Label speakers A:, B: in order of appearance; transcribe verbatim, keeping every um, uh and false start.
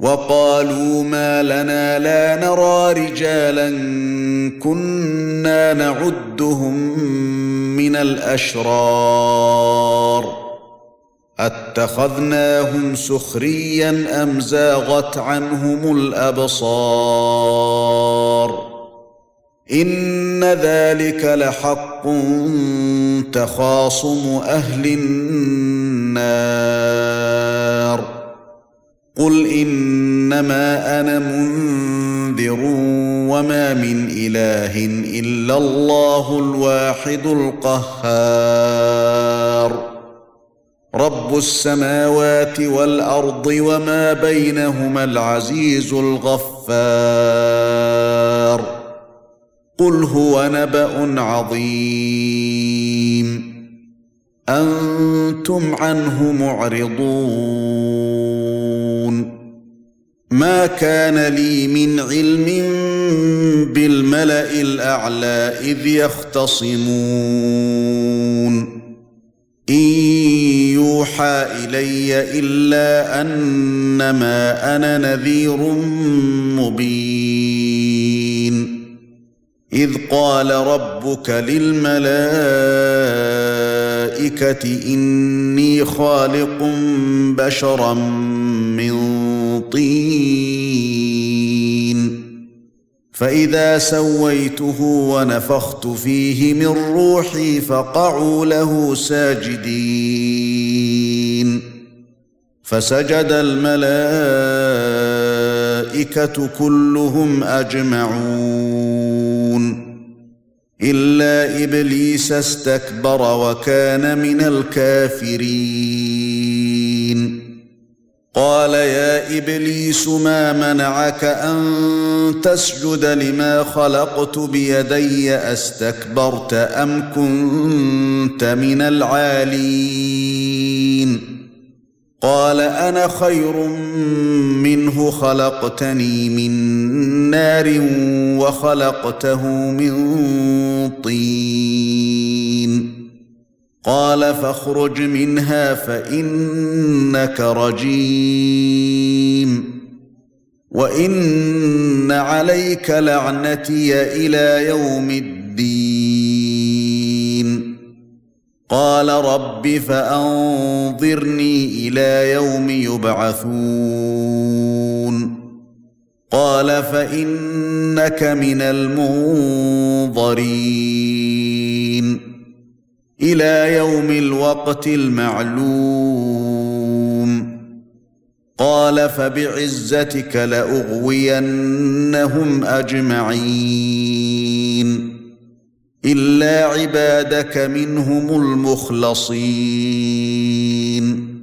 A: وقالوا ما لنا لا نرى رجالا كنا نعدهم من الأشرار اتخذناهم سخريا أم زاغت عنهم الأبصار إن ذلك لحق تخاصم أهل النار قل إنما أنا منذر وما من إله إلا الله الواحد القهار رب السماوات والأرض وما بينهما العزيز الغفار قل هو نبأ عظيم أنتم عنه معرضون ما كان لي من علم بالملأ الأعلى إذ يختصمون إن يوحى إلي إلا أنما أنا نذير مبين إذ قال ربك للملائكة إني خالق بشرا من طين فإذا سويته ونفخت فيه من روحي فقعوا له ساجدين فسجد الملائكة كلهم أجمعون إلا إبليس استكبر وكان من الكافرين قال يا إبليس ما منعك أن تسجد لما خلقت بيدي أستكبرت أم كنت من العالين قال أنا خير منه خلقتني من نار وخلقته من طين قال فاخرج منها فإنك رجيم وإن عليك لعنتي إلى يوم الدين قال رب فأنظرني إلى يوم يبعثون قال فإنك من المنظرين إلى يوم الوقت المعلوم قال فبعزتك لأغوينهم أجمعين إلا عبادك منهم المخلصين